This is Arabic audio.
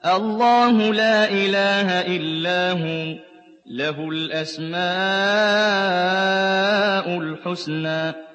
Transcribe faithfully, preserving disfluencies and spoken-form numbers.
الله لا إله إلا هو له الأسماء الحسنى